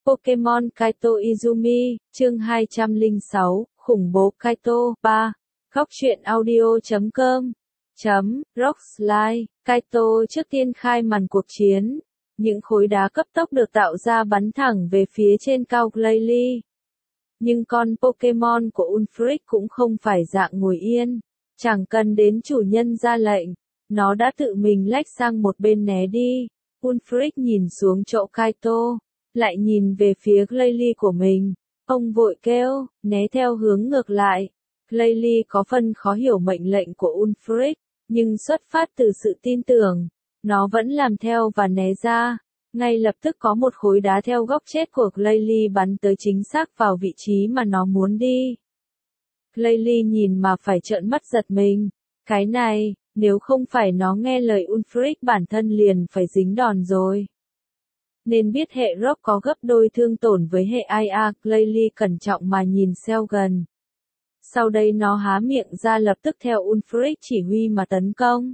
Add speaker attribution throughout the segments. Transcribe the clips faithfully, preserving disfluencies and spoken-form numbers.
Speaker 1: Pokemon Kaito Izumi, chương hai trăm lẻ sáu, khủng bố Kaito, ba. Góc truyện audio chấm com. Chấm, Roguelike, Kaito trước tiên khai màn cuộc chiến. Những khối đá cấp tốc được tạo ra bắn thẳng về phía trên cao Glalie. Nhưng con Pokemon của Ulfric cũng không phải dạng ngồi yên. Chẳng cần đến chủ nhân ra lệnh. Nó đã tự mình lách sang một bên né đi. Ulfric nhìn xuống chỗ Kaito. Lại nhìn về phía Glalie của mình. Ông vội kêu, né theo hướng ngược lại. Glalie có phần khó hiểu mệnh lệnh của Ulfric, nhưng xuất phát từ sự tin tưởng. Nó vẫn làm theo và né ra. Ngay lập tức có một khối đá theo góc chết của Glalie bắn tới chính xác vào vị trí mà nó muốn đi. Glalie nhìn mà phải trợn mắt giật mình. Cái này, nếu không phải nó nghe lời Ulfric bản thân liền phải dính đòn rồi. Nên biết hệ rock có gấp đôi thương tổn với hệ i a, Glalie cẩn trọng mà nhìn Selgon. Sau đây nó há miệng ra lập tức theo Ulfric chỉ huy mà tấn công.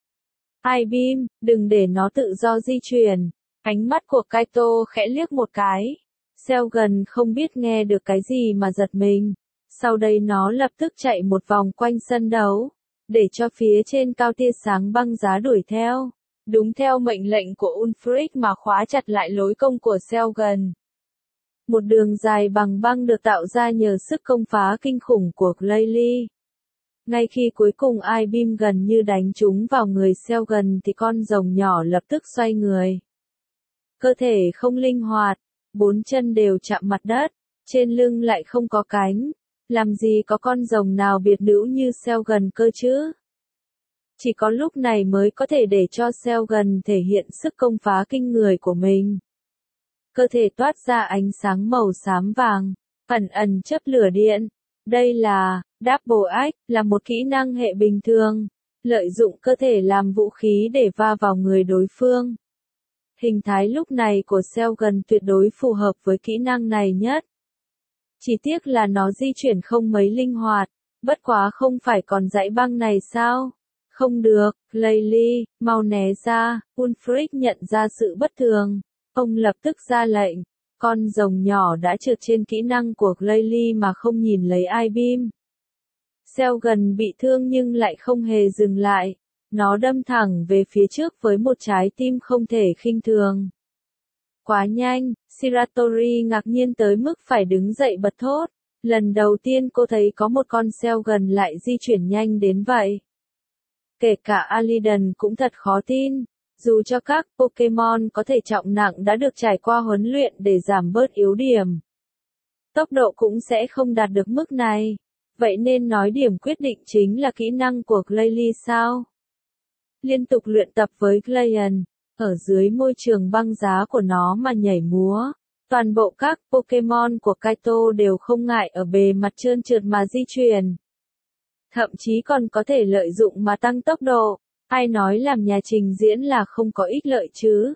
Speaker 1: I-Beam, đừng để nó tự do di chuyển. Ánh mắt của Kaito khẽ liếc một cái. Selgon không biết nghe được cái gì mà giật mình. Sau đây nó lập tức chạy một vòng quanh sân đấu, để cho phía trên cao tia sáng băng giá đuổi theo. Đúng theo mệnh lệnh của Ulfric mà khóa chặt lại lối công của Selgon. Một đường dài bằng băng được tạo ra nhờ sức công phá kinh khủng của Glalie. Ngay khi cuối cùng I-Beam gần như đánh trúng vào người Selgon thì con rồng nhỏ lập tức xoay người. Cơ thể không linh hoạt, bốn chân đều chạm mặt đất, trên lưng lại không có cánh. Làm gì có con rồng nào biệt nữ như Selgon cơ chứ? Chỉ có lúc này mới có thể để cho Selgon thể hiện sức công phá kinh người của mình. Cơ thể toát ra ánh sáng màu xám vàng, ẩn ẩn chớp lửa điện. Đây là Double Axe, là một kỹ năng hệ bình thường, lợi dụng cơ thể làm vũ khí để va vào người đối phương. Hình thái lúc này của Selgon tuyệt đối phù hợp với kỹ năng này nhất. Chỉ tiếc là nó di chuyển không mấy linh hoạt, bất quá không phải còn dãy băng này sao? Không được, Glalie, mau né ra. Ulfric nhận ra sự bất thường. Ông lập tức ra lệnh. Con rồng nhỏ đã trượt trên kỹ năng của Glalie mà không nhìn lấy I-Beam. Selgon bị thương nhưng lại không hề dừng lại. Nó đâm thẳng về phía trước với một trái tim không thể khinh thường. Quá nhanh, Shiratori ngạc nhiên tới mức phải đứng dậy bật thốt. Lần đầu tiên cô thấy có một con Selgon lại di chuyển nhanh đến vậy. Kể cả Aliden cũng thật khó tin, dù cho các Pokemon có thể trọng nặng đã được trải qua huấn luyện để giảm bớt yếu điểm. Tốc độ cũng sẽ không đạt được mức này, vậy nên nói điểm quyết định chính là kỹ năng của Glalie sao? Liên tục luyện tập với Glalie, ở dưới môi trường băng giá của nó mà nhảy múa. Toàn bộ các Pokemon của Kaito đều không ngại ở bề mặt trơn trượt mà di chuyển. Thậm chí còn có thể lợi dụng mà tăng tốc độ. Ai nói làm nhà trình diễn là không có ích lợi chứ?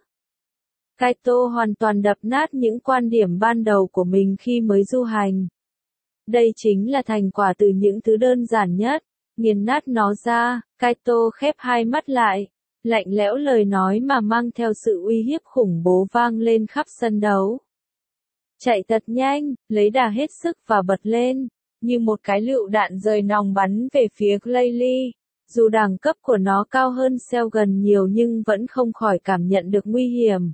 Speaker 1: Kaito hoàn toàn đập nát những quan điểm ban đầu của mình khi mới du hành. Đây chính là thành quả từ những thứ đơn giản nhất. Nghiền nát nó ra, Kaito khép hai mắt lại. Lạnh lẽo lời nói mà mang theo sự uy hiếp khủng bố vang lên khắp sân đấu. Chạy thật nhanh, lấy đà hết sức và bật lên. Như một cái lựu đạn rời nòng bắn về phía Glalie. Dù đẳng cấp của nó cao hơn Selgon nhiều nhưng vẫn không khỏi cảm nhận được nguy hiểm.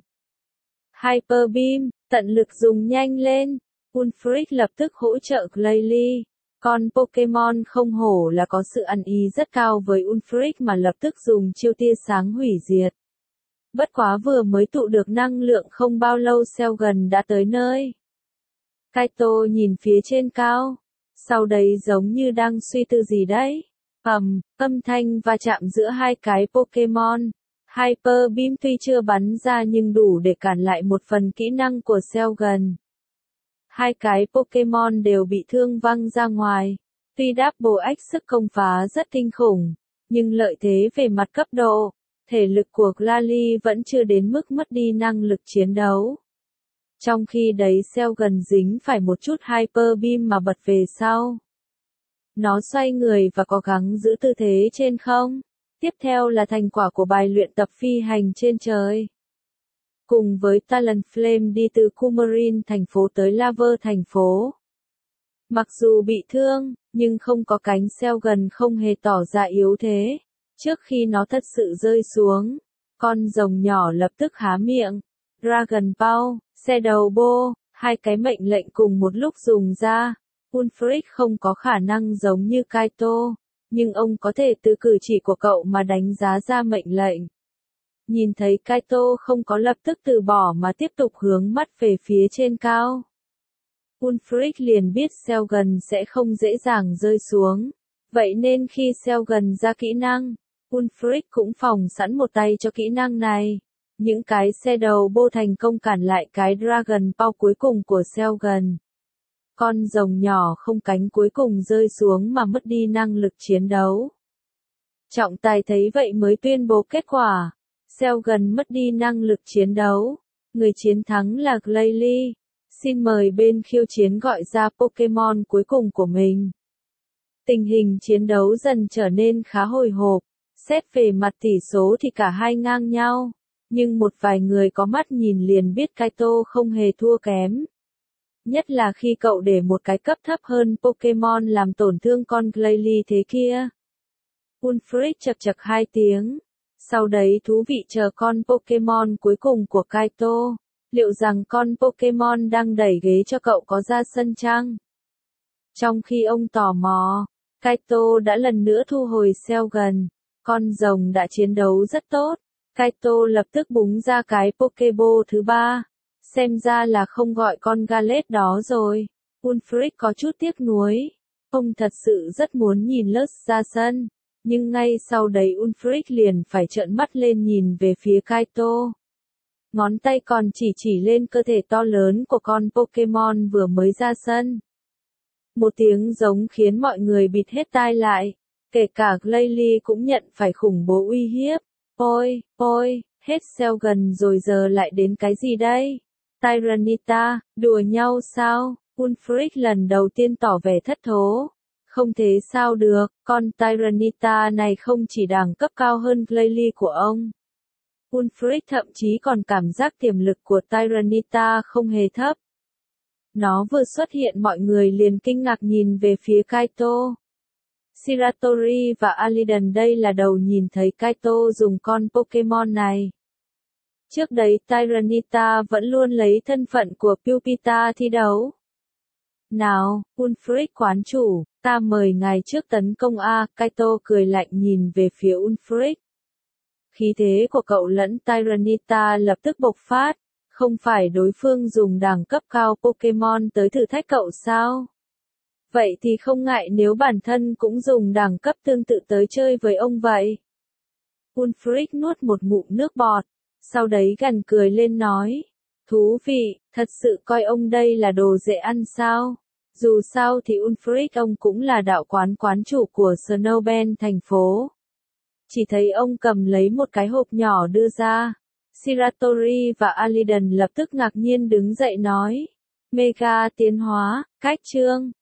Speaker 1: Hyper Beam, tận lực dùng nhanh lên. Ulfric lập tức hỗ trợ Glalie. Con Pokemon không hổ là có sự ăn ý rất cao với Ulfric mà lập tức dùng chiêu tia sáng hủy diệt. Bất quá vừa mới tụ được năng lượng không bao lâu Selgon đã tới nơi. Kaito nhìn phía trên cao. Sau đấy giống như đang suy tư gì đấy. Ầm, âm thanh va chạm giữa hai cái Pokemon. Hyper Beam tuy chưa bắn ra nhưng đủ để cản lại một phần kỹ năng của Selgon. Hai cái Pokemon đều bị thương văng ra ngoài. Tuy Double Axe sức công phá rất kinh khủng, nhưng lợi thế về mặt cấp độ, thể lực của Glalie vẫn chưa đến mức mất đi năng lực chiến đấu. Trong khi đấy Selgon dính phải một chút Hyper Beam mà bật về sau. Nó xoay người và cố gắng giữ tư thế trên không. Tiếp theo là thành quả của bài luyện tập phi hành trên trời. cùng với Talonflame đi từ Coumarin thành phố tới Laver thành phố. Mặc dù bị thương, nhưng không có cánh Selgon không hề tỏ ra yếu thế. Trước khi nó thật sự rơi xuống, con rồng nhỏ lập tức há miệng. Dragon Paw, Shadow Bow, hai cái mệnh lệnh cùng một lúc dùng ra. Ulfric không có khả năng giống như Kaito, nhưng ông có thể từ cử chỉ của cậu mà đánh giá ra mệnh lệnh. Nhìn thấy Kaito không có lập tức từ bỏ mà tiếp tục hướng mắt về phía trên cao. Ulfric liền biết Selgon sẽ không dễ dàng rơi xuống. Vậy nên khi Selgon ra kỹ năng, Ulfric cũng phòng sẵn một tay cho kỹ năng này. Những cái Shadow Bow thành công cản lại cái Dragon Paw cuối cùng của Selgon. Con rồng nhỏ không cánh cuối cùng rơi xuống mà mất đi năng lực chiến đấu. Trọng tài thấy vậy mới tuyên bố kết quả. Selgon mất đi năng lực chiến đấu. Người chiến thắng là Glalie. Xin mời bên khiêu chiến gọi ra Pokemon cuối cùng của mình. Tình hình chiến đấu dần trở nên khá hồi hộp. Xét về mặt tỷ số thì cả hai ngang nhau. Nhưng một vài người có mắt nhìn liền biết Kaito không hề thua kém. Nhất là khi cậu để một cái cấp thấp hơn Pokemon làm tổn thương con Glalie thế kia. Ulfric chậc chậc hai tiếng. Sau đấy thú vị chờ con Pokemon cuối cùng của Kaito. Liệu rằng con Pokemon đang đẩy ghế cho cậu có ra sân chăng? Trong khi ông tò mò, Kaito đã lần nữa thu hồi Selgon. Con rồng đã chiến đấu rất tốt. Kaito lập tức búng ra cái Pokeball thứ ba. Xem ra là không gọi con Gallet đó rồi. Ulfric có chút tiếc nuối. Ông thật sự rất muốn nhìn Lutz ra sân. Nhưng ngay sau đấy Ulfric liền phải trợn mắt lên nhìn về phía Kaito. Ngón tay còn chỉ chỉ lên cơ thể to lớn của con Pokemon vừa mới ra sân. Một tiếng giống khiến mọi người bịt hết tai lại. Kể cả Glalie cũng nhận phải khủng bố uy hiếp. Ôi, ôi, hết Selgon rồi giờ lại đến cái gì đây? Tyranitar, đùa nhau sao? Ulfric lần đầu tiên tỏ vẻ thất thố. Không thế sao được, con Tyranitar này không chỉ đẳng cấp cao hơn Glalie của ông. Ulfric thậm chí còn cảm giác tiềm lực của Tyranitar không hề thấp. Nó vừa xuất hiện mọi người liền kinh ngạc nhìn về phía Kaito. Shiratori và Aliden đây là đầu nhìn thấy Kaito dùng con Pokemon này. Trước đấy Tyranitar vẫn luôn lấy thân phận của Pupita thi đấu. Nào, Ulfric quán chủ, ta mời ngài trước tấn công A, Kaito cười lạnh nhìn về phía Ulfric. Khí thế của cậu lẫn Tyranitar lập tức bộc phát, không phải đối phương dùng đẳng cấp cao Pokemon tới thử thách cậu sao? Vậy thì không ngại nếu bản thân cũng dùng đẳng cấp tương tự tới chơi với ông vậy. Ulfric nuốt một ngụm nước bọt, sau đấy gằn cười lên nói. Thú vị, thật sự coi ông đây là đồ dễ ăn sao? Dù sao thì Ulfric ông cũng là đạo quán quán chủ của Snowbell thành phố. Chỉ thấy ông cầm lấy một cái hộp nhỏ đưa ra. Shiratori và Aliden lập tức ngạc nhiên đứng dậy nói. Mega tiến hóa, cách chương.